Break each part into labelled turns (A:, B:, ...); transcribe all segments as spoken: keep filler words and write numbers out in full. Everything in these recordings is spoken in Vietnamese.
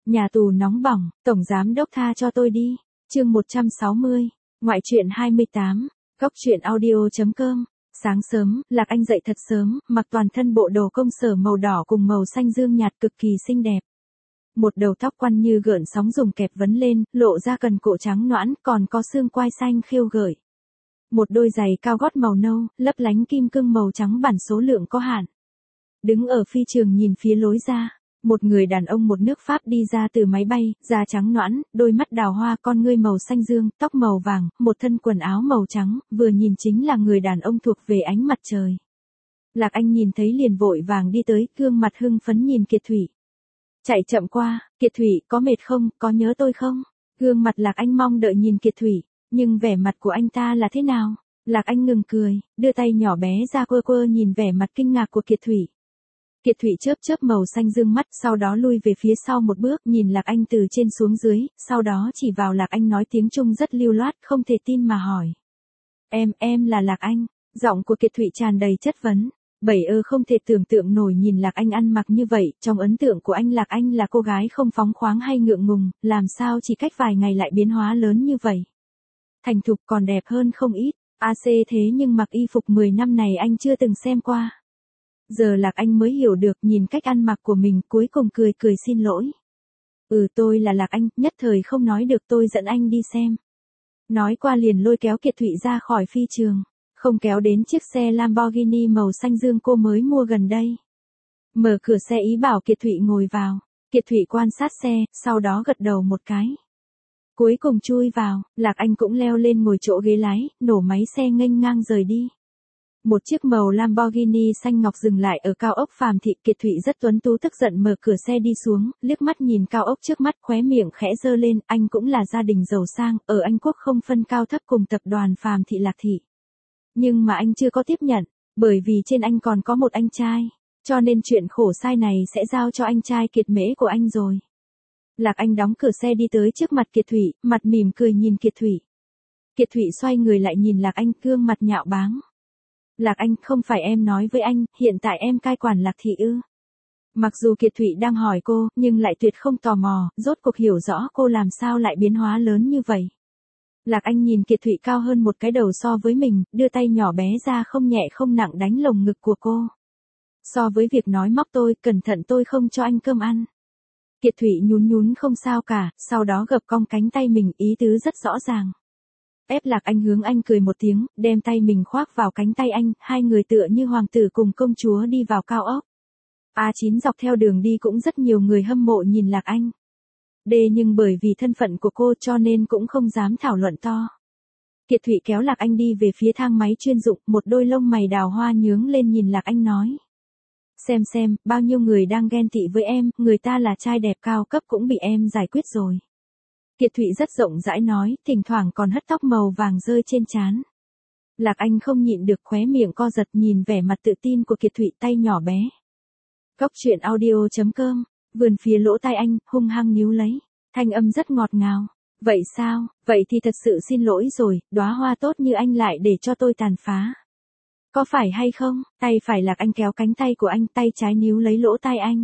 A: Nhà tù nóng bỏng, tổng giám đốc tha cho tôi đi. Chương một trăm sáu mươi, ngoại truyện hai mươi tám, góc truyện audio chấm com. Sáng sớm, Lạc Anh dậy thật sớm, mặc toàn thân bộ đồ công sở màu đỏ cùng màu xanh dương nhạt cực kỳ xinh đẹp. Một đầu tóc quăn như gợn sóng dùng kẹp vấn lên, lộ ra cần cổ trắng nõn, còn có xương quai xanh khêu gợi. Một đôi giày cao gót màu nâu, lấp lánh kim cương màu trắng bản số lượng có hạn. Đứng ở phi trường nhìn phía lối ra, một người đàn ông một nước Pháp đi ra từ máy bay, da trắng nõn, đôi mắt đào hoa, con ngươi màu xanh dương, tóc màu vàng, một thân quần áo màu trắng, vừa nhìn chính là người đàn ông thuộc về ánh mặt trời. Lạc Anh nhìn thấy liền vội vàng đi tới, gương mặt hưng phấn nhìn Kiệt Thủy. Chạy chậm qua, Kiệt Thủy, có mệt không, có nhớ tôi không? Gương mặt Lạc Anh mong đợi nhìn Kiệt Thủy, nhưng vẻ mặt của anh ta là thế nào? Lạc Anh ngừng cười, đưa tay nhỏ bé ra quơ quơ nhìn vẻ mặt kinh ngạc của Kiệt Thủy. Kiệt Thủy chớp chớp màu xanh dương mắt, sau đó lui về phía sau một bước, nhìn Lạc Anh từ trên xuống dưới, sau đó chỉ vào Lạc Anh nói tiếng Trung rất lưu loát, không thể tin mà hỏi. Em, em là Lạc Anh. Giọng của Kiệt Thủy tràn đầy chất vấn. Bảy ơ không thể tưởng tượng nổi nhìn Lạc Anh ăn mặc như vậy, trong ấn tượng của anh Lạc Anh là cô gái không phóng khoáng hay ngượng ngùng, làm sao chỉ cách vài ngày lại biến hóa lớn như vậy. Thành thục còn đẹp hơn không ít, a xê thế nhưng mặc y phục mười năm này anh chưa từng xem qua. Giờ Lạc Anh mới hiểu được, nhìn cách ăn mặc của mình, cuối cùng cười cười xin lỗi. Ừ, tôi là Lạc Anh, nhất thời không nói được, tôi dẫn anh đi xem. Nói qua liền lôi kéo Kiệt Thủy ra khỏi phi trường, không kéo đến chiếc xe Lamborghini màu xanh dương cô mới mua gần đây. Mở cửa xe ý bảo Kiệt Thủy ngồi vào, Kiệt Thủy quan sát xe, sau đó gật đầu một cái. Cuối cùng chui vào, Lạc Anh cũng leo lên ngồi chỗ ghế lái, nổ máy xe nghênh ngang rời đi. Một chiếc màu Lamborghini xanh ngọc dừng lại ở cao ốc Phàm Thị, Kiệt Thủy rất tuấn tú tức giận mở cửa xe đi xuống, liếc mắt nhìn cao ốc trước mắt, khóe miệng khẽ giơ lên, anh cũng là gia đình giàu sang, ở Anh Quốc không phân cao thấp cùng tập đoàn Phàm Thị Lạc Thị. Nhưng mà anh chưa có tiếp nhận, bởi vì trên anh còn có một anh trai, cho nên chuyện khổ sai này sẽ giao cho anh trai Kiệt Mễ của anh rồi. Lạc Anh đóng cửa xe đi tới trước mặt Kiệt Thủy, mặt mỉm cười nhìn Kiệt Thủy. Kiệt Thủy xoay người lại nhìn Lạc Anh, gương mặt nhạo báng. Lạc Anh, không phải em nói với anh, hiện tại em cai quản Lạc Thị ư? Mặc dù Kiệt Thủy đang hỏi cô, nhưng lại tuyệt không tò mò, rốt cuộc hiểu rõ cô làm sao lại biến hóa lớn như vậy. Lạc Anh nhìn Kiệt Thủy cao hơn một cái đầu so với mình, đưa tay nhỏ bé ra không nhẹ không nặng đánh lồng ngực của cô. So với việc nói móc tôi, cẩn thận tôi không cho anh cơm ăn. Kiệt Thủy nhún nhún không sao cả, sau đó gập cong cánh tay mình, ý tứ rất rõ ràng. Ép Lạc Anh hướng anh cười một tiếng, đem tay mình khoác vào cánh tay anh, hai người tựa như hoàng tử cùng công chúa đi vào cao ốc. a chín dọc theo đường đi cũng rất nhiều người hâm mộ nhìn Lạc Anh. D nhưng bởi vì thân phận của cô cho nên cũng không dám thảo luận to. Kiệt Thủy kéo Lạc Anh đi về phía thang máy chuyên dụng, một đôi lông mày đào hoa nhướng lên nhìn Lạc Anh nói. Xem xem, bao nhiêu người đang ghen tị với em, người ta là trai đẹp cao cấp cũng bị em giải quyết rồi. Kiệt Thủy rất rộng rãi nói, thỉnh thoảng còn hất tóc màu vàng rơi trên trán. Lạc Anh không nhịn được khóe miệng co giật nhìn vẻ mặt tự tin của Kiệt Thủy, tay nhỏ bé. Góc truyện audio chấm com, vườn phía lỗ tai anh, hung hăng níu lấy, thanh âm rất ngọt ngào. Vậy sao, vậy thì thật sự xin lỗi rồi, đóa hoa tốt như anh lại để cho tôi tàn phá. Có phải hay không? Tay phải Lạc Anh kéo cánh tay của anh, tay trái níu lấy lỗ tai anh.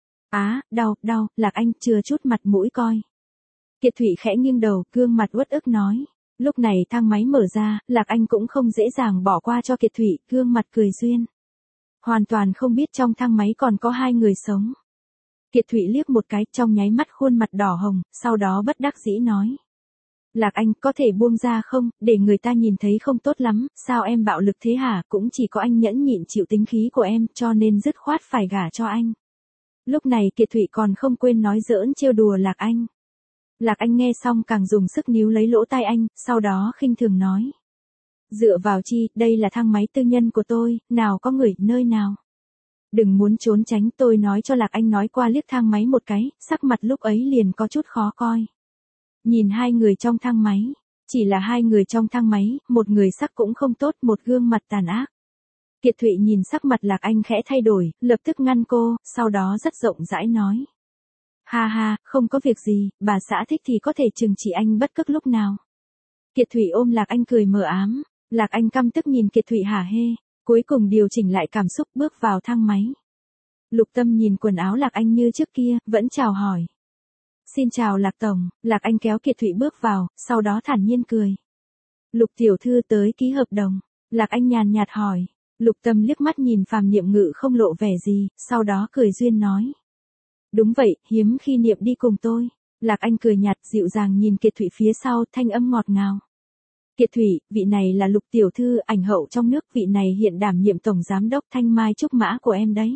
A: Á, đau, đau, Lạc Anh chừa chút mặt mũi coi. Kiệt Thủy khẽ nghiêng đầu, gương mặt uất ức nói. Lúc này thang máy mở ra, Lạc Anh cũng không dễ dàng bỏ qua cho Kiệt Thủy, gương mặt cười duyên. Hoàn toàn không biết trong thang máy còn có hai người sống. Kiệt Thủy liếc một cái, trong nháy mắt khuôn mặt đỏ hồng, sau đó bất đắc dĩ nói. Lạc Anh, có thể buông ra không, để người ta nhìn thấy không tốt lắm, sao em bạo lực thế hả, cũng chỉ có anh nhẫn nhịn chịu tính khí của em, cho nên dứt khoát phải gả cho anh. Lúc này Kiệt Thủy còn không quên nói giỡn trêu đùa Lạc Anh. Lạc Anh nghe xong càng dùng sức níu lấy lỗ tai anh, sau đó khinh thường nói. Dựa vào chi, đây là thang máy tư nhân của tôi, nào có người, nơi nào. Đừng muốn trốn tránh, tôi nói cho Lạc Anh nói qua liếc thang máy một cái, sắc mặt lúc ấy liền có chút khó coi. Nhìn hai người trong thang máy, chỉ là hai người trong thang máy, một người sắc cũng không tốt, một gương mặt tàn ác. Kiệt Thụy nhìn sắc mặt Lạc Anh khẽ thay đổi, lập tức ngăn cô, sau đó rất rộng rãi nói. Ha ha, không có việc gì, bà xã thích thì có thể trừng trị anh bất cứ lúc nào. Kiệt Thụy ôm Lạc Anh cười mờ ám, Lạc Anh căm tức nhìn Kiệt Thụy hả hê, cuối cùng điều chỉnh lại cảm xúc bước vào thang máy. Lục Tâm nhìn quần áo Lạc Anh như trước kia, vẫn chào hỏi. Xin chào Lạc Tổng, Lạc Anh kéo Kiệt Thụy bước vào, sau đó thản nhiên cười. Lục tiểu thư tới ký hợp đồng. Lạc Anh nhàn nhạt hỏi. Lục Tâm liếc mắt nhìn Phàm Niệm Ngự không lộ vẻ gì, sau đó cười duyên nói. Đúng vậy, hiếm khi Niệm đi cùng tôi. Lạc Anh cười nhạt dịu dàng nhìn Kiệt Thụy phía sau, thanh âm ngọt ngào. Kiệt Thụy, vị này là Lục tiểu thư, ảnh hậu trong nước, vị này hiện đảm nhiệm tổng giám đốc Thanh Mai Trúc Mã của em đấy.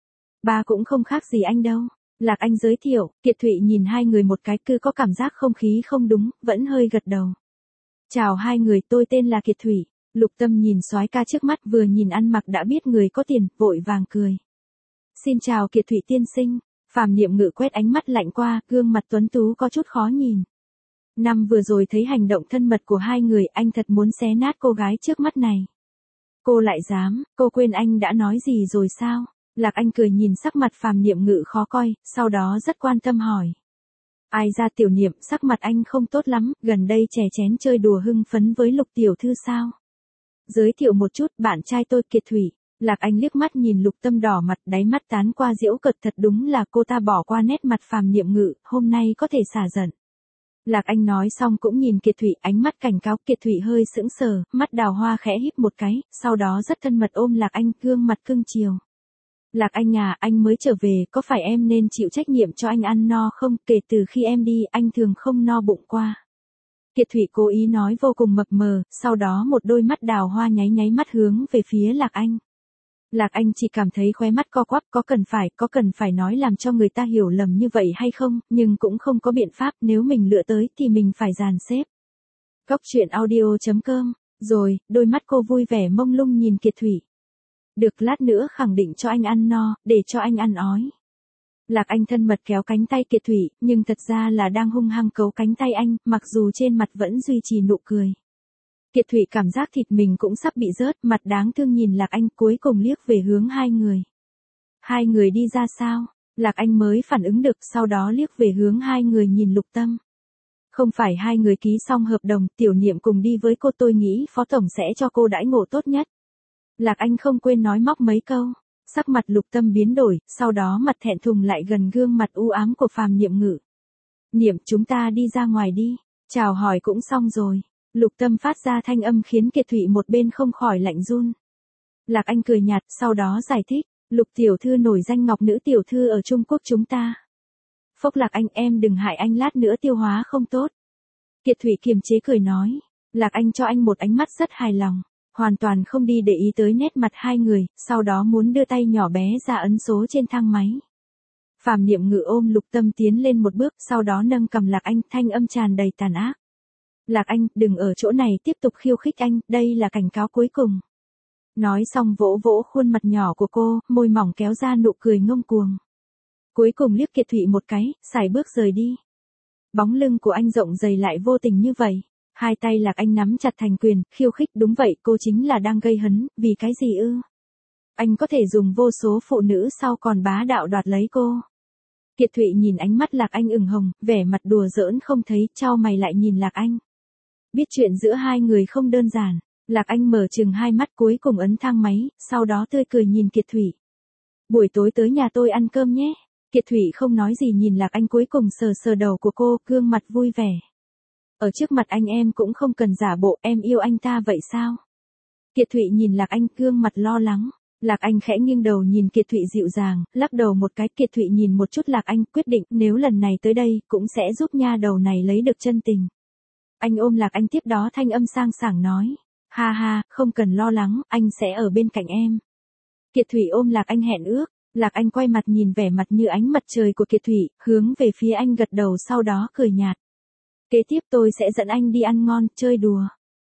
A: Ba cũng không khác gì anh đâu. Lạc Anh giới thiệu, Kiệt Thụy nhìn hai người một cái, cứ có cảm giác không khí không đúng, vẫn hơi gật đầu. Chào hai người, tôi tên là Kiệt Thụy. Lục Tâm nhìn soái ca trước mắt, vừa nhìn ăn mặc đã biết người có tiền, vội vàng cười. Xin chào Kiệt Thụy tiên sinh. Phàm Niệm Ngự quét ánh mắt lạnh qua, gương mặt tuấn tú có chút khó nhìn. Năm vừa rồi thấy hành động thân mật của hai người, anh thật muốn xé nát cô gái trước mắt này. Cô lại dám, cô quên anh đã nói gì rồi sao? Lạc Anh cười nhìn sắc mặt Phàm Niệm Ngự khó coi, sau đó rất quan tâm hỏi. Ai ra tiểu Niệm, sắc mặt anh không tốt lắm, gần đây chè chén chơi đùa hưng phấn với Lục tiểu thư sao? Giới thiệu một chút, bạn trai tôi Kiệt Thụy. Lạc Anh liếc mắt nhìn Lục Tâm đỏ mặt, đáy mắt tán qua giễu cợt, thật đúng là cô ta bỏ qua nét mặt Phàm Niệm Ngự, hôm nay có thể xả giận. Lạc Anh nói xong cũng nhìn Kiệt Thụy, ánh mắt cảnh cáo. Kiệt Thụy hơi sững sờ, mắt đào hoa khẽ híp một cái, sau đó rất thân mật ôm Lạc Anh, gương mặt cưng chiều. Lạc Anh à, anh mới trở về, có phải em nên chịu trách nhiệm cho anh ăn no không? Kể từ khi em đi, anh thường không no bụng qua. Kiệt Thụy cố ý nói vô cùng mập mờ, sau đó một đôi mắt đào hoa nháy nháy mắt hướng về phía Lạc Anh. Lạc Anh chỉ cảm thấy khóe mắt co quắp, có cần phải, có cần phải nói làm cho người ta hiểu lầm như vậy hay không, nhưng cũng không có biện pháp, nếu mình lựa tới thì mình phải dàn xếp. Góc truyện audio chấm com, rồi, đôi mắt cô vui vẻ mông lung nhìn Kiệt Thụy. Được, lát nữa khẳng định cho anh ăn no, để cho anh ăn ói. Lạc Anh thân mật kéo cánh tay Kiệt Thụy, nhưng thật ra là đang hung hăng cấu cánh tay anh, mặc dù trên mặt vẫn duy trì nụ cười. Kiệt Thụy cảm giác thịt mình cũng sắp bị rớt, mặt đáng thương nhìn Lạc Anh, cuối cùng liếc về hướng hai người. Hai người đi ra sao? Lạc Anh mới phản ứng được, sau đó liếc về hướng hai người nhìn Lục Tâm. Không phải hai người ký xong hợp đồng, tiểu Niệm cùng đi với cô, tôi nghĩ Phó Tổng sẽ cho cô đãi ngộ tốt nhất. Lạc Anh không quên nói móc mấy câu. Sắc mặt Lục Tâm biến đổi, sau đó mặt thẹn thùng lại gần gương mặt u ám của Phàm Niệm Ngự. Niệm, chúng ta đi ra ngoài đi. Chào hỏi cũng xong rồi. Lục Tâm phát ra thanh âm khiến Kiệt Thụy một bên không khỏi lạnh run. Lạc Anh cười nhạt, sau đó giải thích. Lục tiểu thư nổi danh ngọc nữ tiểu thư ở Trung Quốc chúng ta. Phốc Lạc Anh, em đừng hại anh, lát nữa tiêu hóa không tốt. Kiệt Thụy kiềm chế cười nói. Lạc Anh cho anh một ánh mắt rất hài lòng. Hoàn toàn không đi để ý tới nét mặt hai người, sau đó muốn đưa tay nhỏ bé ra ấn số trên thang máy. Phàm Niệm Ngự ôm Lục Tâm tiến lên một bước, sau đó nâng cầm Lạc Anh, thanh âm tràn đầy tàn ác. Lạc Anh, đừng ở chỗ này tiếp tục khiêu khích anh, đây là cảnh cáo cuối cùng. Nói xong vỗ vỗ khuôn mặt nhỏ của cô, môi mỏng kéo ra nụ cười ngông cuồng. Cuối cùng liếc Kiệt Thụy một cái, sải bước rời đi. Bóng lưng của anh rộng dày lại vô tình như vậy. Hai tay Lạc Anh nắm chặt thành quyền, khiêu khích, đúng vậy, cô chính là đang gây hấn, vì cái gì ư? Anh có thể dùng vô số phụ nữ sau còn bá đạo đoạt lấy cô. Kiệt Thụy nhìn ánh mắt Lạc Anh ửng hồng, vẻ mặt đùa giỡn không thấy, chau mày lại nhìn Lạc Anh. Biết chuyện giữa hai người không đơn giản, Lạc Anh mở chừng hai mắt cuối cùng ấn thang máy, sau đó tươi cười nhìn Kiệt Thụy. Buổi tối tới nhà tôi ăn cơm nhé. Kiệt Thụy không nói gì nhìn Lạc Anh, cuối cùng sờ sờ đầu của cô, gương mặt vui vẻ. Ở trước mặt anh em cũng không cần giả bộ, em yêu anh ta vậy sao? Kiệt Thụy nhìn Lạc Anh, gương mặt lo lắng. Lạc Anh khẽ nghiêng đầu nhìn Kiệt Thụy dịu dàng, lắc đầu một cái. Kiệt Thụy nhìn một chút Lạc Anh, quyết định nếu lần này tới đây, cũng sẽ giúp nha đầu này lấy được chân tình. Anh ôm Lạc Anh, tiếp đó thanh âm sang sảng nói. Ha ha, không cần lo lắng, anh sẽ ở bên cạnh em. Kiệt Thụy ôm Lạc Anh hẹn ước. Lạc Anh quay mặt nhìn vẻ mặt như ánh mặt trời của Kiệt Thụy, hướng về phía anh gật đầu, sau đó cười nhạt. Kế tiếp tôi sẽ dẫn anh đi ăn ngon, chơi đùa.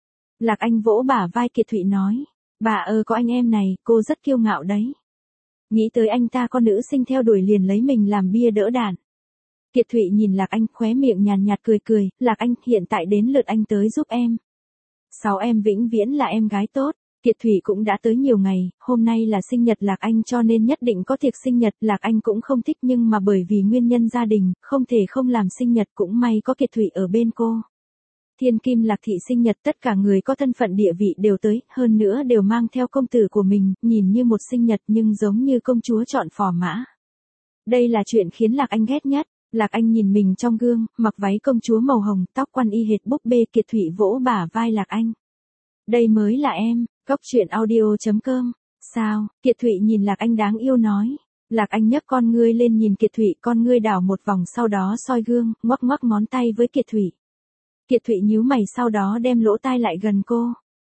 A: Lạc Anh vỗ bả vai Kiệt Thụy nói. Bà ơ có anh em này, cô rất kiêu ngạo đấy. Nghĩ tới anh ta con nữ sinh theo đuổi liền lấy mình làm bia đỡ đạn. Kiệt Thụy nhìn Lạc Anh, khóe miệng nhàn nhạt cười cười. Lạc Anh, hiện tại đến lượt anh tới giúp em. Sáu em vĩnh viễn là em gái tốt. Kiệt Thụy cũng đã tới nhiều ngày, hôm nay là sinh nhật Lạc Anh cho nên nhất định có tiệc sinh nhật. Lạc Anh cũng không thích nhưng mà bởi vì nguyên nhân gia đình, không thể không làm sinh nhật, cũng may có Kiệt Thụy ở bên cô. Thiên Kim Lạc Thị sinh nhật, tất cả người có thân phận địa vị đều tới, hơn nữa đều mang theo công tử của mình, nhìn như một sinh nhật nhưng giống như công chúa chọn phò mã. Đây là chuyện khiến Lạc Anh ghét nhất. Lạc Anh nhìn mình trong gương, mặc váy công chúa màu hồng, tóc quăn y hệt búp bê. Kiệt Thụy vỗ bả vai Lạc Anh. Đây mới là em, góc truyện audio.com. Sao? Kiệt Thụy nhìn Lạc Anh đáng yêu nói. Lạc Anh nhấc con ngươi lên nhìn Kiệt Thụy, con ngươi đảo một vòng sau đó soi gương, ngoắc ngoắc ngón tay với Kiệt Thụy. Kiệt Thụy nhíu mày sau đó đem lỗ tai lại gần cô.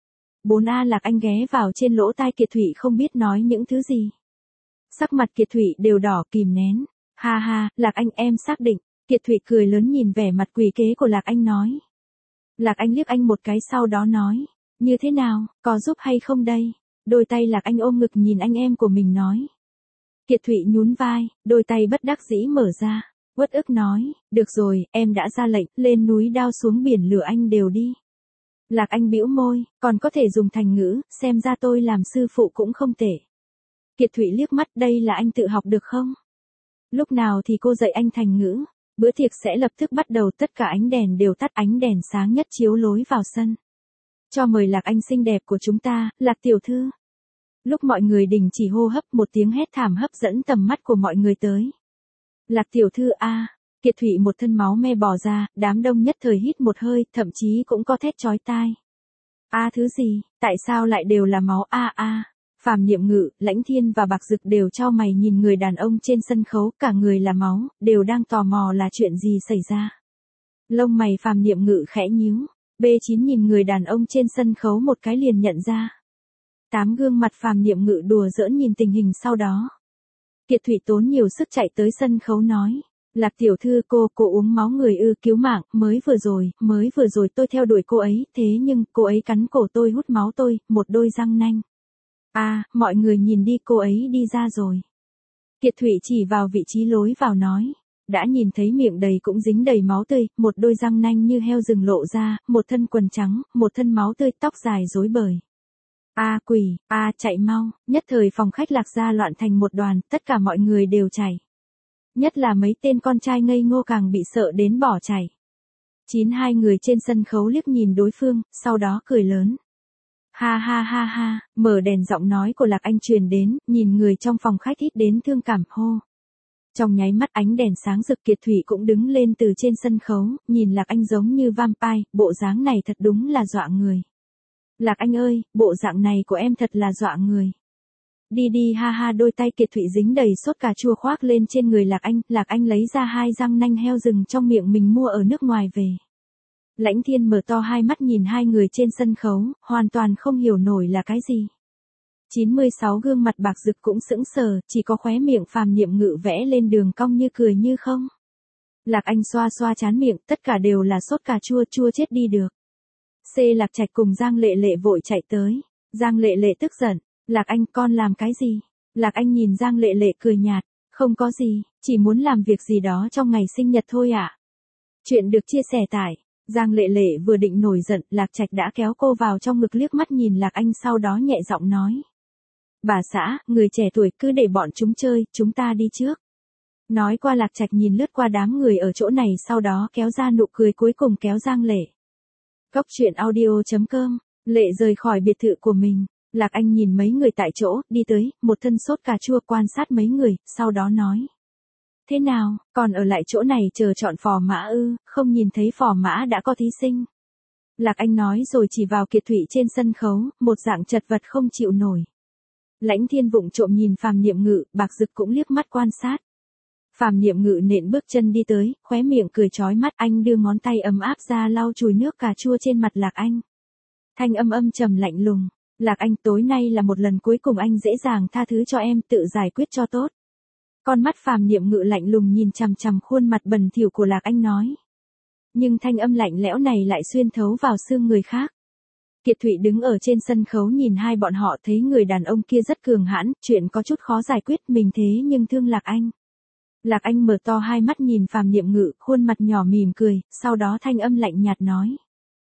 A: bốn A Lạc Anh ghé vào trên lỗ tai Kiệt Thụy không biết nói những thứ gì. Sắc mặt Kiệt Thụy đều đỏ kìm nén. Ha ha, Lạc Anh em xác định. Kiệt Thụy cười lớn nhìn vẻ mặt quỷ kế của Lạc Anh nói. Lạc Anh liếc anh một cái sau đó nói. Như thế nào, có giúp hay không đây? Đôi tay Lạc Anh ôm ngực nhìn anh em của mình nói. Kiệt Thụy nhún vai, đôi tay bất đắc dĩ mở ra. Uất ức nói, được rồi, em đã ra lệnh, lên núi đao xuống biển lửa anh đều đi. Lạc Anh bĩu môi, còn có thể dùng thành ngữ, xem ra tôi làm sư phụ cũng không tệ. Kiệt Thụy liếc mắt, đây là anh tự học được không? Lúc nào thì cô dạy anh thành ngữ? Bữa tiệc sẽ lập tức bắt đầu, tất cả ánh đèn đều tắt, ánh đèn sáng nhất chiếu lối vào sân. Cho mời Lạc Anh xinh đẹp của chúng ta, Lạc tiểu thư. Lúc mọi người đình chỉ hô hấp, một tiếng hét thảm hấp dẫn tầm mắt của mọi người tới. Lạc tiểu thư a, Kiệt Thụy một thân máu me bò ra, đám đông nhất thời hít một hơi, thậm chí cũng có thét chói tai. A thứ gì, tại sao lại đều là máu a a? Phàm Niệm Ngự, Lãnh Thiên và Bạc Dực đều chau mày nhìn người đàn ông trên sân khấu, cả người là máu, đều đang tò mò là chuyện gì xảy ra. Lông mày Phàm Niệm Ngự khẽ nhíu, B chín nhìn người đàn ông trên sân khấu một cái liền nhận ra. Tám gương mặt Phàm Niệm Ngự đùa giỡn nhìn tình hình sau đó. Kiệt Thụy tốn nhiều sức chạy tới sân khấu nói. Lạc tiểu thư cô, cô uống máu người ư, cứu mạng, mới vừa rồi, mới vừa rồi tôi theo đuổi cô ấy, thế nhưng, cô ấy cắn cổ tôi hút máu tôi, một đôi răng nanh. À, mọi người nhìn đi, cô ấy đi ra rồi. Kiệt Thụy chỉ vào vị trí lối vào nói. Đã nhìn thấy miệng đầy cũng dính đầy máu tươi, một đôi răng nanh như heo rừng lộ ra, một thân quần trắng, một thân máu tươi, tóc dài rối bời. A quỷ, a chạy mau, nhất thời phòng khách Lạc gia loạn thành một đoàn, tất cả mọi người đều chạy. Nhất là mấy tên con trai ngây ngô càng bị sợ đến bỏ chạy. Chín hai người trên sân khấu liếc nhìn đối phương, sau đó cười lớn. Ha ha ha ha, mở đèn giọng nói của Lạc Anh truyền đến, nhìn người trong phòng khách ít đến thương cảm hô. Trong nháy mắt ánh đèn sáng rực, Kiệt Thụy cũng đứng lên từ trên sân khấu, nhìn Lạc Anh giống như vampire, bộ dáng này thật đúng là dọa người. Lạc Anh ơi, bộ dạng này của em thật là dọa người. Đi đi ha ha, đôi tay Kiệt Thụy dính đầy sốt cà chua khoác lên trên người Lạc Anh, Lạc Anh lấy ra hai răng nanh heo rừng trong miệng mình mua ở nước ngoài về. Lãnh Thiên mở to hai mắt nhìn hai người trên sân khấu, hoàn toàn không hiểu nổi là cái gì. chín mươi sáu gương mặt Bạc Dực cũng sững sờ, chỉ có khóe miệng Phàm Niệm Ngự vẽ lên đường cong như cười như không. Lạc Anh xoa xoa trán miệng, tất cả đều là sốt cà chua, chua chết đi được. C Lạc Trạch cùng Giang Lệ Lệ vội chạy tới. Giang Lệ Lệ tức giận. Lạc Anh, con làm cái gì? Lạc Anh nhìn Giang Lệ Lệ cười nhạt. Không có gì, chỉ muốn làm việc gì đó trong ngày sinh nhật thôi ạ. À? Chuyện được chia sẻ tại. Giang Lệ Lệ vừa định nổi giận, Lạc Trạch đã kéo cô vào trong ngực liếc mắt nhìn Lạc Anh sau đó nhẹ giọng nói. Bà xã, người trẻ tuổi cứ để bọn chúng chơi, chúng ta đi trước. Nói qua Lạc Trạch nhìn lướt qua đám người ở chỗ này sau đó kéo ra nụ cười cuối cùng kéo Giang Lệ. Góc truyện audio.com, Lệ rời khỏi biệt thự của mình. Lạc Anh nhìn mấy người tại chỗ, đi tới, một thân sốt cà chua quan sát mấy người, sau đó nói. Thế nào, còn ở lại chỗ này chờ chọn phò mã ư, không nhìn thấy phò mã đã có thí sinh. Lạc Anh nói rồi chỉ vào Kiệt Thụy trên sân khấu, một dạng chật vật không chịu nổi. Lãnh Thiên vụng trộm nhìn Phàm Niệm Ngự, Bạc Dực cũng liếc mắt quan sát. Phàm Niệm Ngự nện bước chân đi tới, khóe miệng cười chói mắt, anh đưa ngón tay ấm áp ra lau chùi nước cà chua trên mặt Lạc Anh. Thanh âm âm trầm lạnh lùng. Lạc Anh, tối nay là một lần cuối cùng anh dễ dàng tha thứ cho em, tự giải quyết cho tốt. Con mắt Phàm Niệm Ngự lạnh lùng nhìn chằm chằm khuôn mặt bẩn thỉu của Lạc Anh nói. Nhưng thanh âm lạnh lẽo này lại xuyên thấu vào xương người khác. Kiệt Thụy đứng ở trên sân khấu nhìn hai bọn họ, thấy người đàn ông kia rất cường hãn, chuyện có chút khó giải quyết, mình thế nhưng thương Lạc Anh. Lạc Anh mở to hai mắt nhìn Phàm Niệm Ngự, khuôn mặt nhỏ mỉm cười, sau đó thanh âm lạnh nhạt nói.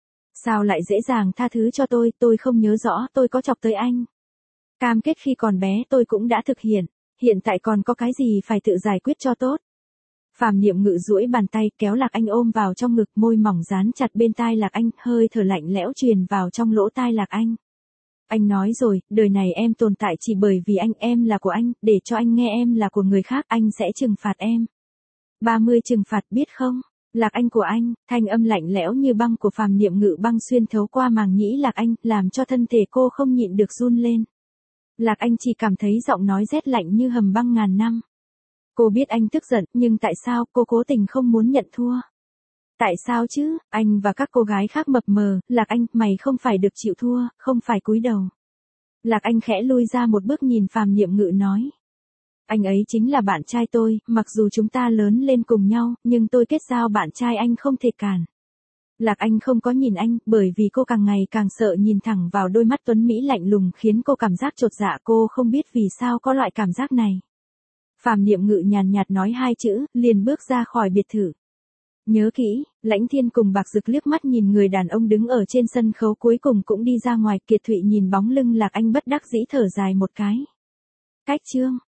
A: Sao lại dễ dàng tha thứ cho tôi, tôi không nhớ rõ tôi có chọc tới anh. Cam kết khi còn bé tôi cũng đã thực hiện, hiện tại còn có cái gì phải tự giải quyết cho tốt. Phàm Niệm Ngự duỗi bàn tay kéo Lạc Anh ôm vào trong ngực, môi mỏng dán chặt bên tai Lạc Anh, hơi thở lạnh lẽo truyền vào trong lỗ tai Lạc Anh. Anh nói rồi, đời này em tồn tại chỉ bởi vì anh, em là của anh, để cho anh nghe em là của người khác, anh sẽ trừng phạt em. ba mươi trừng phạt biết không? Lạc Anh của anh, thanh âm lạnh lẽo như băng của Phàm Niệm Ngự băng xuyên thấu qua màng nhĩ Lạc Anh, làm cho thân thể cô không nhịn được run lên. Lạc Anh chỉ cảm thấy giọng nói rét lạnh như hầm băng ngàn năm. Cô biết anh tức giận, nhưng tại sao cô cố tình không muốn nhận thua? Tại sao chứ, anh và các cô gái khác mập mờ, Lạc Anh, mày không phải được chịu thua, không phải cúi đầu. Lạc Anh khẽ lui ra một bước nhìn Phàm Niệm Ngự nói. Anh ấy chính là bạn trai tôi, mặc dù chúng ta lớn lên cùng nhau, nhưng tôi kết giao bạn trai anh không thể cản. Lạc Anh không có nhìn anh, bởi vì cô càng ngày càng sợ nhìn thẳng vào đôi mắt tuấn Mỹ lạnh lùng khiến cô cảm giác chột dạ, cô không biết vì sao có loại cảm giác này. Phàm Niệm Ngự nhàn nhạt nói hai chữ, liền bước ra khỏi biệt thự. Nhớ kỹ, Lãnh Thiên cùng Bạc Dực liếc mắt nhìn người đàn ông đứng ở trên sân khấu cuối cùng cũng đi ra ngoài. Kiệt Thụy nhìn bóng lưng Lạc Anh bất đắc dĩ thở dài một cái. Cách chương